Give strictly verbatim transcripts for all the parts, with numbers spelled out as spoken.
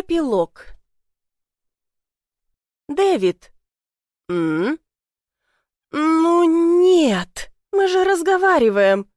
Эпилог. Дэвид. М? Ну нет, мы же разговариваем.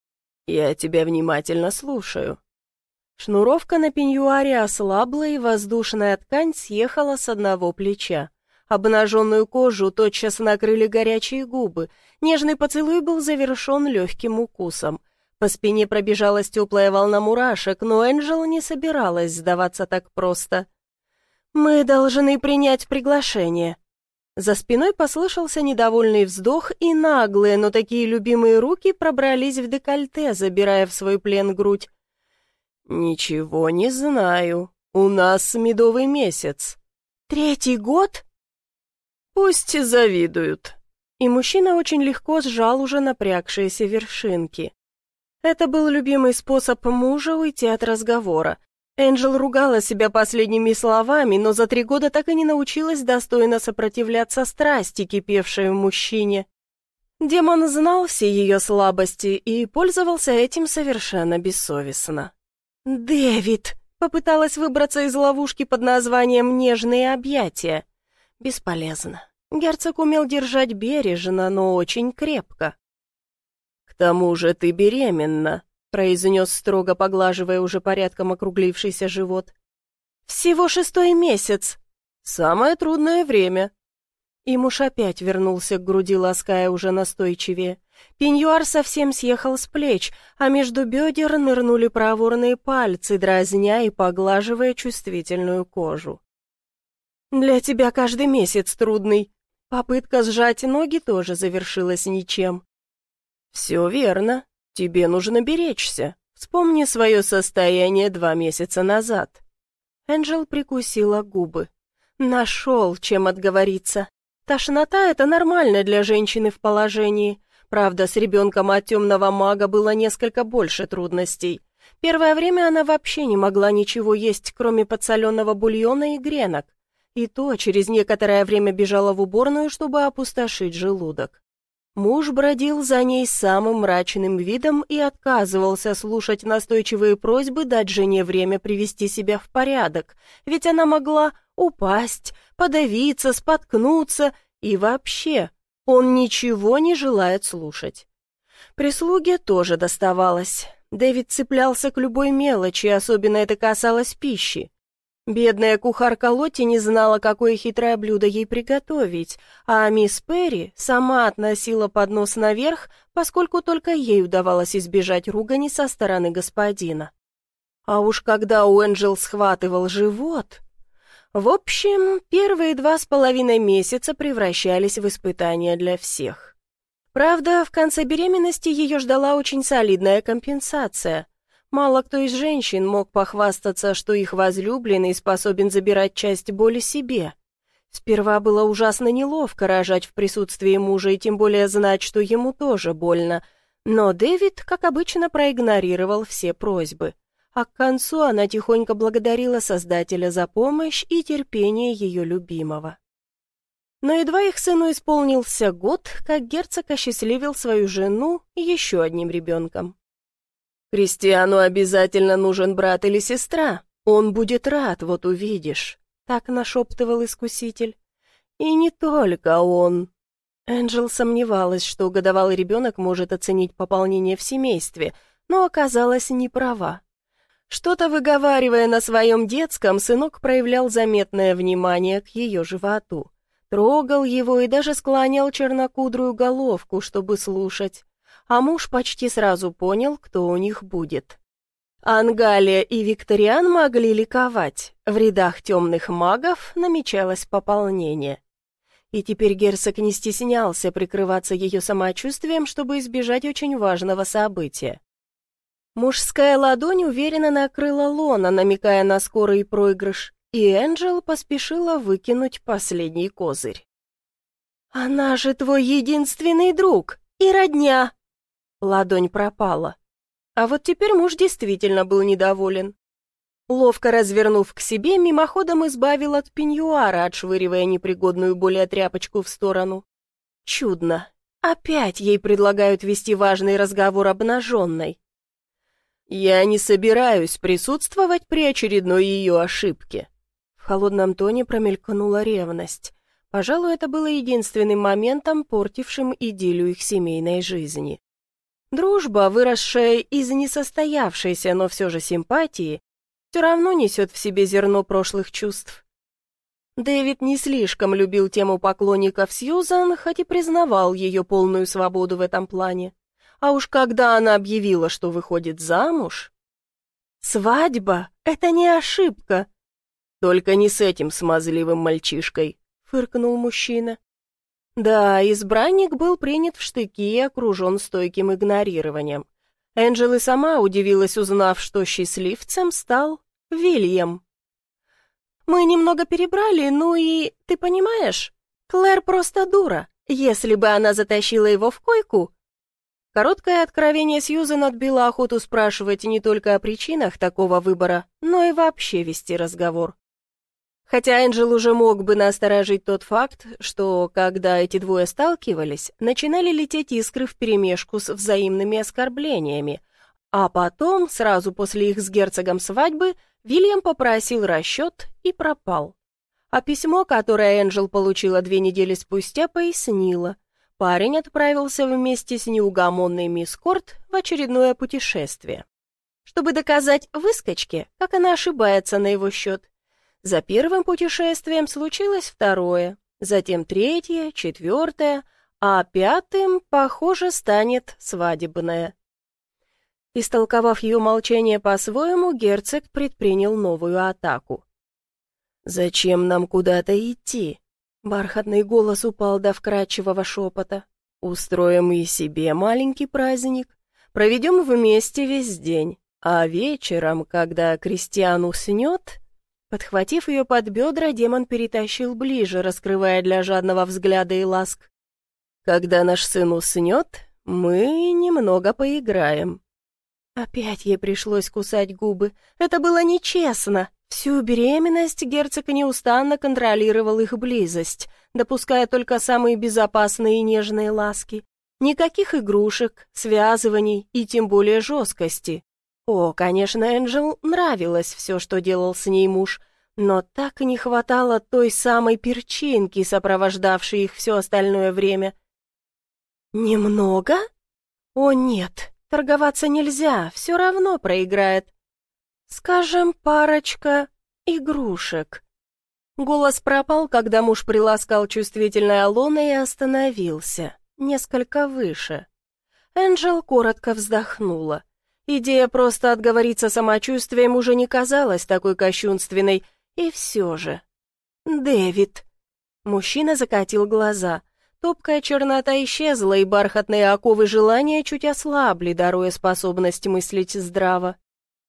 Я тебя внимательно слушаю. Шнуровка на пеньюаре ослабла, и воздушная ткань съехала с одного плеча. Обнаженную кожу тотчас накрыли горячие губы. Нежный поцелуй был завершен легким укусом. По спине пробежалась теплая волна мурашек, но Энджел не собиралась сдаваться так просто. «Мы должны принять приглашение». За спиной послышался недовольный вздох, и наглые, но такие любимые руки пробрались в декольте, забирая в свой плен грудь. «Ничего не знаю. У нас медовый месяц». «Третий год?» «Пусть завидуют». И мужчина очень легко сжал уже напрягшиеся вершинки. Это был любимый способ мужа уйти от разговора. Энджел ругала себя последними словами, но за три года так и не научилась достойно сопротивляться страсти, кипевшей в мужчине. Демон знал все ее слабости и пользовался этим совершенно бессовестно. «Дэвид!» — попыталась выбраться из ловушки под названием «Нежные объятия». Бесполезно. Герцог умел держать бережно, но очень крепко. «К тому же ты беременна», — произнес, строго поглаживая уже порядком округлившийся живот. «Всего шестой месяц. Самое трудное время». И муж опять вернулся к груди, лаская уже настойчивее. Пеньюар совсем съехал с плеч, а между бедер нырнули проворные пальцы, дразня и поглаживая чувствительную кожу. «Для тебя каждый месяц трудный». Попытка сжать ноги тоже завершилась ничем. «Все верно. Тебе нужно беречься. Вспомни свое состояние два месяца назад». Энджел прикусила губы. Нашел, чем отговориться. Тошнота — это нормально для женщины в положении. Правда, с ребенком от темного мага было несколько больше трудностей. Первое время она вообще не могла ничего есть, кроме подсоленного бульона и гренок. И то через некоторое время бежала в уборную, чтобы опустошить желудок. Муж бродил за ней с самым мрачным видом и отказывался слушать настойчивые просьбы дать жене время привести себя в порядок, ведь она могла упасть, подавиться, споткнуться и вообще он ничего не желает слушать. Прислуге тоже доставалось. Дэвид цеплялся к любой мелочи, особенно это касалось пищи. Бедная кухарка Лотти не знала, какое хитрое блюдо ей приготовить, а мисс Перри сама относила поднос наверх, поскольку только ей удавалось избежать ругани со стороны господина. А уж когда у Энджел схватывал живот... В общем, первые два с половиной месяца превращались в испытания для всех. Правда, в конце беременности ее ждала очень солидная компенсация. Мало кто из женщин мог похвастаться, что их возлюбленный способен забирать часть боли себе. Сперва было ужасно неловко рожать в присутствии мужа и тем более знать, что ему тоже больно. Но Дэвид, как обычно, проигнорировал все просьбы. А к концу она тихонько благодарила Создателя за помощь и терпение ее любимого. Но едва их сыну исполнился год, как герцог осчастливил свою жену еще одним ребенком. «Кристиану обязательно нужен брат или сестра. Он будет рад, вот увидишь», — так нашептывал искуситель. «И не только он». Энджел сомневалась, что годовалый ребенок может оценить пополнение в семействе, но оказалась не права. Что-то выговаривая на своем детском, сынок проявлял заметное внимание к ее животу. Трогал его и даже склонял чернокудрую головку, чтобы слушать. А муж почти сразу понял, кто у них будет. Ангалия и Викториан могли ликовать. В рядах темных магов намечалось пополнение. И теперь герцог не стеснялся прикрываться ее самочувствием, чтобы избежать очень важного события. Мужская ладонь уверенно накрыла лона, намекая на скорый проигрыш, и Энджел поспешила выкинуть последний козырь. «Она же твой единственный друг и родня!» Ладонь пропала. А вот теперь муж действительно был недоволен. Ловко развернув к себе, мимоходом избавил от пеньюара, отшвыривая непригодную более тряпочку в сторону. Чудно. Опять ей предлагают вести важный разговор обнаженной. «Я не собираюсь присутствовать при очередной ее ошибке. холодном тоне промелькнула ревность. Пожалуй, это было единственным моментом, портившим идиллию их семейной жизни. Дружба, выросшая из несостоявшейся, но все же симпатии, все равно несет в себе зерно прошлых чувств. Дэвид не слишком любил тему поклонников Сьюзан, хоть и признавал ее полную свободу в этом плане. А уж когда она объявила, что выходит замуж... «Свадьба — это не ошибка!» «Только не с этим смазливым мальчишкой», — фыркнул мужчина. Да, избранник был принят в штыки и окружен стойким игнорированием. Энджел и сама удивилась, узнав, что счастливцем стал Вильям. «Мы немного перебрали, ну и, ты понимаешь, Клэр просто дура. Если бы она затащила его в койку...» Короткое откровение Сьюзен отбило охоту спрашивать не только о причинах такого выбора, но и вообще вести разговор. Хотя Энджел уже мог бы насторожить тот факт, что, когда эти двое сталкивались, начинали лететь искры вперемешку с взаимными оскорблениями, а потом, сразу после их с герцогом свадьбы, Вильям попросил расчет и пропал. А письмо, которое Энджел получила две недели спустя, пояснило. Парень отправился вместе с неугомонной мисс Корт в очередное путешествие, чтобы доказать выскочке, как она ошибается на его счет. За первым путешествием случилось второе, затем третье, четвертое, а пятым, похоже, станет свадебное. Истолковав ее молчание по-своему, герцог предпринял новую атаку. «Зачем нам куда-то идти?» Бархатный голос упал до вкрадчивого шепота. «Устроим и себе маленький праздник, проведем вместе весь день, а вечером, когда Кристиан уснет...» Подхватив ее под бедра, демон перетащил ближе, раскрывая для жадного взгляда и ласк. «Когда наш сын уснет, мы немного поиграем». Опять ей пришлось кусать губы. Это было нечестно. Всю беременность герцог неустанно контролировал их близость, допуская только самые безопасные и нежные ласки. Никаких игрушек, связываний и тем более жесткости. О, конечно, Энджел нравилось все, что делал с ней муж, но так и не хватало той самой перчинки, сопровождавшей их все остальное время. «Немного? О, нет, торговаться нельзя, все равно проиграет. Скажем, парочка игрушек». Голос пропал, когда муж приласкал чувствительной Алоной и остановился, несколько выше. Энджел коротко вздохнула. Идея просто отговориться самочувствием уже не казалась такой кощунственной, и все же... «Дэвид!» Мужчина закатил глаза. Топкая чернота исчезла, и бархатные оковы желания чуть ослабли, даруя способность мыслить здраво.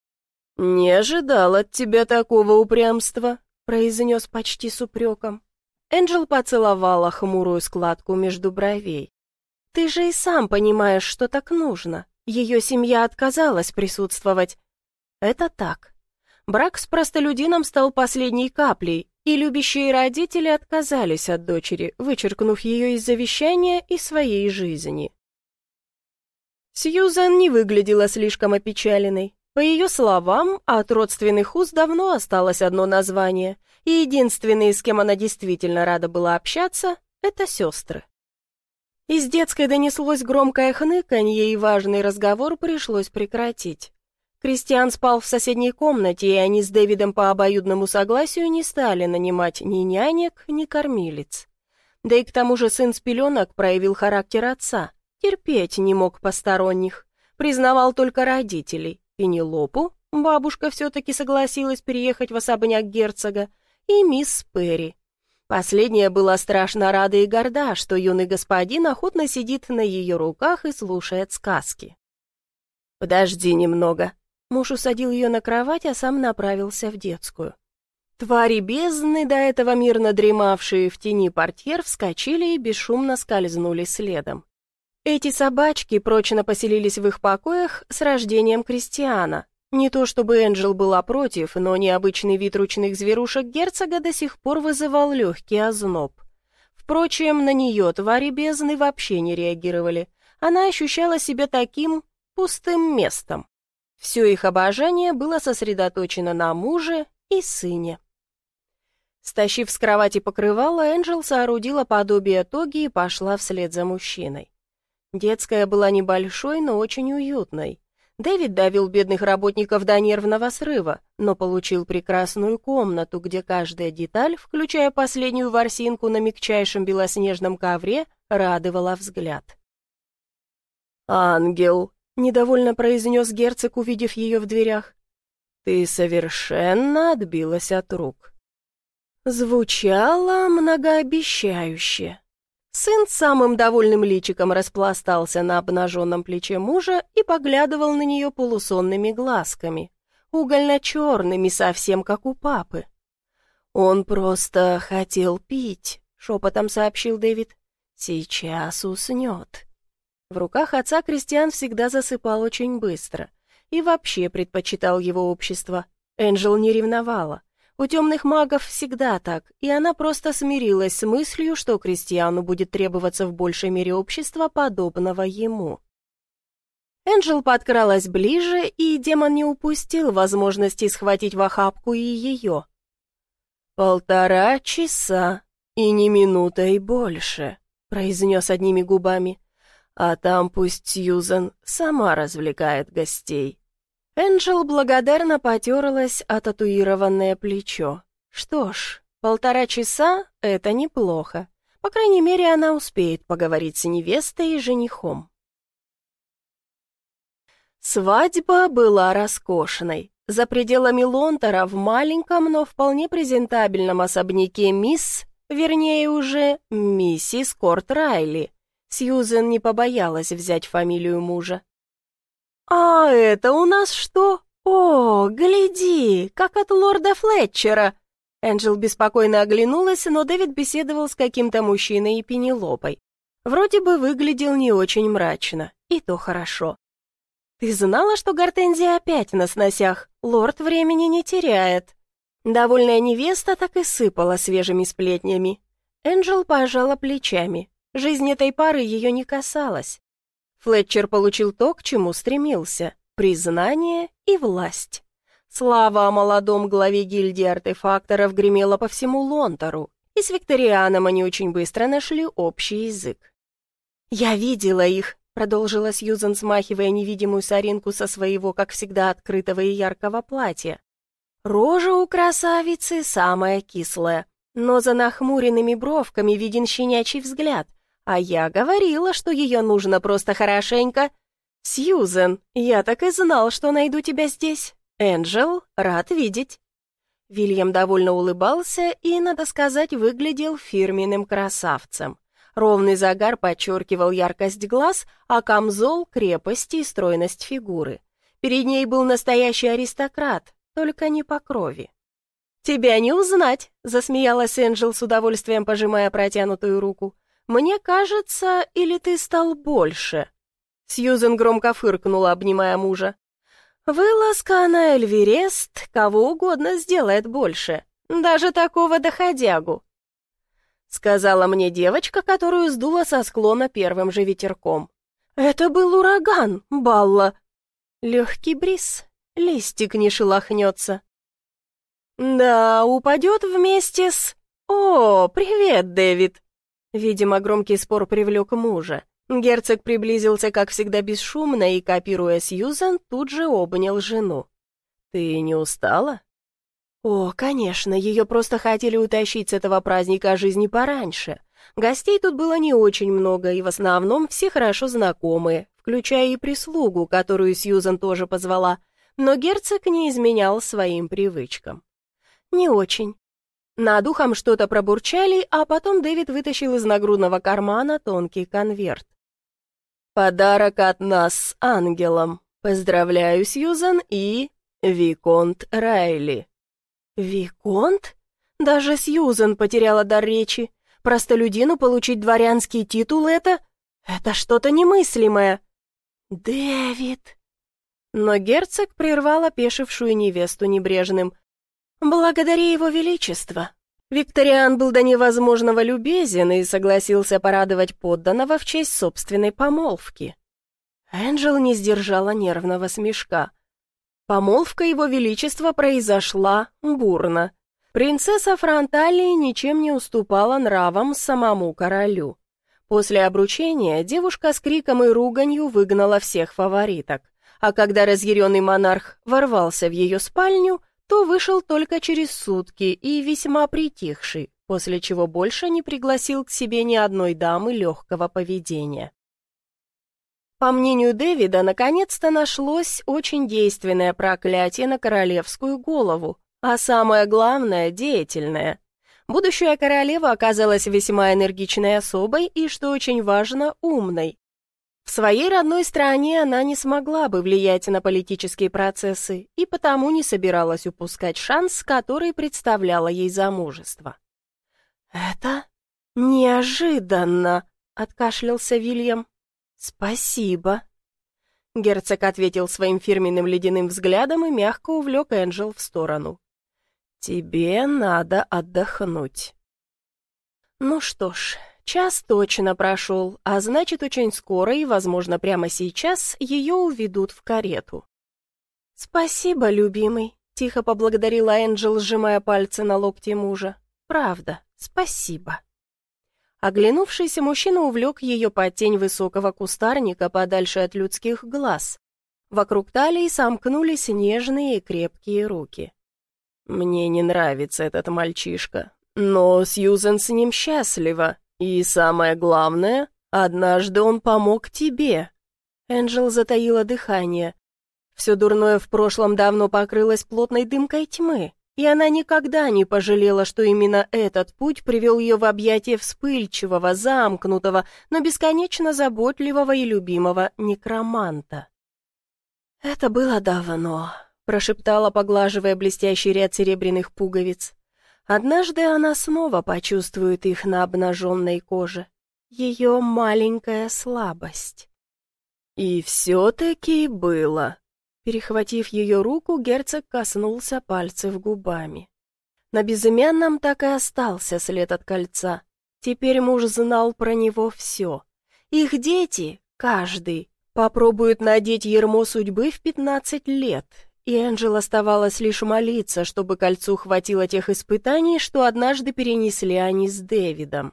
«Не ожидал от тебя такого упрямства», — произнес почти с упреком. Энджел поцеловала хмурую складку между бровей. «Ты же и сам понимаешь, что так нужно. Ее семья отказалась присутствовать». Это так. Брак с простолюдином стал последней каплей, и любящие родители отказались от дочери, вычеркнув ее из завещания и своей жизни. Сьюзан не выглядела слишком опечаленной. По ее словам, от родственных уз давно осталось одно название, и единственные, с кем она действительно рада была общаться, это сестры. Из детской донеслось громкое хныканье, и важный разговор пришлось прекратить. Кристиан спал в соседней комнате, и они с Дэвидом по обоюдному согласию не стали нанимать ни нянек, ни кормилиц. Да и к тому же сын с пеленок проявил характер отца, терпеть не мог посторонних, признавал только родителей. Пенелопу, бабушка все-таки согласилась переехать в особняк герцога, и мисс Перри. Последняя была страшно рада и горда, что юный господин охотно сидит на ее руках и слушает сказки. «Подожди немного». Муж усадил ее на кровать, а сам направился в детскую. Твари бездны, до этого мирно дремавшие в тени портьер, вскочили и бесшумно скользнули следом. Эти собачки прочно поселились в их покоях с рождением Кристиана. Не то чтобы Энджел была против, но необычный вид ручных зверушек герцога до сих пор вызывал легкий озноб. Впрочем, на нее твари бездны вообще не реагировали. Она ощущала себя таким пустым местом. Все их обожание было сосредоточено на муже и сыне. Стащив с кровати покрывало, Энджел соорудила подобие тоги и пошла вслед за мужчиной. Детская была небольшой, но очень уютной. Дэвид довел бедных работников до нервного срыва, но получил прекрасную комнату, где каждая деталь, включая последнюю ворсинку на мягчайшем белоснежном ковре, радовала взгляд. «Ангел», — недовольно произнес герцог, увидев ее в дверях, — «ты совершенно отбилась от рук». Звучало многообещающе. Сын с самым довольным личиком распластался на обнаженном плече мужа и поглядывал на нее полусонными глазками, угольно-черными, совсем как у папы. «Он просто хотел пить», — шепотом сообщил Дэвид. «Сейчас уснет». В руках отца Кристиан всегда засыпал очень быстро и вообще предпочитал его общество. Энджел не ревновала. У темных магов всегда так, и она просто смирилась с мыслью, что Кристиану будет требоваться в большей мере общества, подобного ему. Энджел подкралась ближе, и демон не упустил возможности схватить в охапку и ее. «Полтора часа, и не минутой больше», — произнес одними губами. «А там пусть Сьюзен сама развлекает гостей». Энджел благодарно потерлась о татуированное плечо. Что ж, полтора часа — это неплохо. По крайней мере, она успеет поговорить с невестой и женихом. Свадьба была роскошной. За пределами Лонтера в маленьком, но вполне презентабельном особняке мисс, вернее уже миссис Корт Райли. Сьюзен не побоялась взять фамилию мужа. «А это у нас что? О, гляди, как от лорда Флетчера!» Энджел беспокойно оглянулась, но Дэвид беседовал с каким-то мужчиной и Пенелопой. Вроде бы выглядел не очень мрачно, и то хорошо. «Ты знала, что Гортензия опять на сносях? Лорд времени не теряет». Довольная невеста так и сыпала свежими сплетнями. Энджел пожала плечами. Жизнь этой пары ее не касалась. Флетчер получил то, к чему стремился — признание и власть. Слава о молодом главе гильдии артефакторов гремела по всему Лонтеру, и с Викторианом они очень быстро нашли общий язык. «Я видела их», — продолжила Сьюзен, смахивая невидимую соринку со своего, как всегда, открытого и яркого платья. «Рожа у красавицы самая кислая, но за нахмуренными бровками виден щенячий взгляд. А я говорила, что ее нужно просто хорошенько. Сьюзен, я так и знал, что найду тебя здесь. Энджел, рад видеть». Вильям довольно улыбался и, надо сказать, выглядел фирменным красавцем. Ровный загар подчеркивал яркость глаз, а камзол — крепость и стройность фигуры. Перед ней был настоящий аристократ, только не по крови. «Тебя не узнать», — засмеялась Энджел с удовольствием, пожимая протянутую руку. «Мне кажется, или ты стал больше?» Сьюзен громко фыркнула, обнимая мужа. «Вылазка на Эльверест кого угодно сделает больше, даже такого доходягу», — сказала мне девочка, которую сдуло со склона первым же ветерком. «Это был ураган, Балла». Легкий бриз, листик не шелохнется. «Да, упадет вместе с... О, привет, Дэвид!» Видимо, громкий спор привлек мужа. Герцог приблизился, как всегда, бесшумно и, копируя Сьюзен, тут же обнял жену. «Ты не устала?» О, конечно, ее просто хотели утащить с этого праздника жизни пораньше. Гостей тут было не очень много, и в основном все хорошо знакомые, включая и прислугу, которую Сьюзен тоже позвала, но герцог не изменял своим привычкам. «Не очень». Над ухом что-то пробурчали, а потом Дэвид вытащил из нагрудного кармана тонкий конверт. «Подарок от нас с ангелом. Поздравляю, Сьюзен и... Виконт Райли». «Виконт?» Даже Сьюзен потеряла дар речи. Простолюдину получить дворянский титул — это... Это что-то немыслимое. «Дэвид...» Но герцог прервал опешившую невесту небрежным: «Благодари его величество». Викториан был до невозможного любезен и согласился порадовать подданного в честь собственной помолвки. Энджел не сдержала нервного смешка. Помолвка его величества произошла бурно. Принцесса Фронталии ничем не уступала нравам самому королю. После обручения девушка с криком и руганью выгнала всех фавориток, а когда разъяренный монарх ворвался в ее спальню, то вышел только через сутки и весьма притихший, после чего больше не пригласил к себе ни одной дамы легкого поведения. По мнению Дэвида, наконец-то нашлось очень действенное проклятие на королевскую голову, а самое главное – деятельное. Будущая королева оказалась весьма энергичной особой и, что очень важно, умной. В своей родной стране она не смогла бы влиять на политические процессы и потому не собиралась упускать шанс, который представляло ей замужество. «Это неожиданно», — откашлялся Вильям. «Спасибо». Герцог ответил своим фирменным ледяным взглядом и мягко увлек Энджел в сторону. «Тебе надо отдохнуть». Ну что ж, час точно прошел, а значит, очень скоро и, возможно, прямо сейчас ее уведут в карету. «Спасибо, любимый», — тихо поблагодарила Энджел, сжимая пальцы на локте мужа. «Правда, спасибо». Оглянувшийся мужчина увлек ее под тень высокого кустарника подальше от людских глаз. Вокруг талии сомкнулись нежные и крепкие руки. «Мне не нравится этот мальчишка, но Сьюзен с ним счастлива, и самое главное, однажды он помог тебе». Энджел затаила дыхание. Все дурное в прошлом давно покрылось плотной дымкой тьмы, и она никогда не пожалела, что именно этот путь привел ее в объятия вспыльчивого, замкнутого, но бесконечно заботливого и любимого некроманта. «Это было давно», — прошептала, поглаживая блестящий ряд серебряных пуговиц. «Однажды она снова почувствует их на обнаженной коже. Ее маленькая слабость». «И все-таки было». Перехватив ее руку, герцог коснулся пальцев губами. На безымянном так и остался след от кольца. Теперь муж знал про него все. Их дети, каждый, попробуют надеть ярмо судьбы в пятнадцать лет, и Энджел оставалось лишь молиться, чтобы кольцу хватило тех испытаний, что однажды перенесли они с Дэвидом.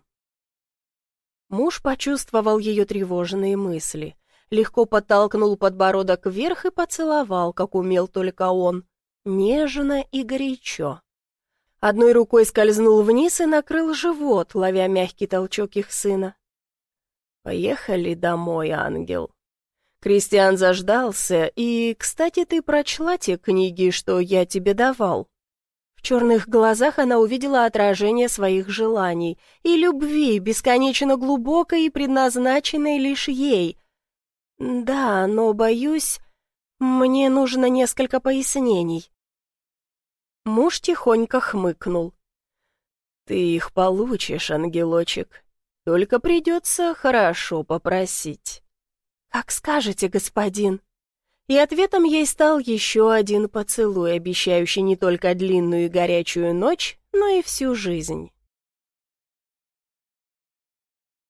Муж почувствовал ее тревожные мысли. Легко подтолкнул подбородок вверх и поцеловал, как умел только он, нежно и горячо. Одной рукой скользнул вниз и накрыл живот, ловя мягкий толчок их сына. «Поехали домой, ангел. Кристиан заждался, и, кстати, ты прочла те книги, что я тебе давал?» В черных глазах она увидела отражение своих желаний и любви, бесконечно глубокой и предназначенной лишь ей. «Да, но, боюсь, мне нужно несколько пояснений». Муж тихонько хмыкнул. «Ты их получишь, ангелочек, только придется хорошо попросить». «Как скажете, господин». И ответом ей стал еще один поцелуй, обещающий не только длинную и горячую ночь, но и всю жизнь.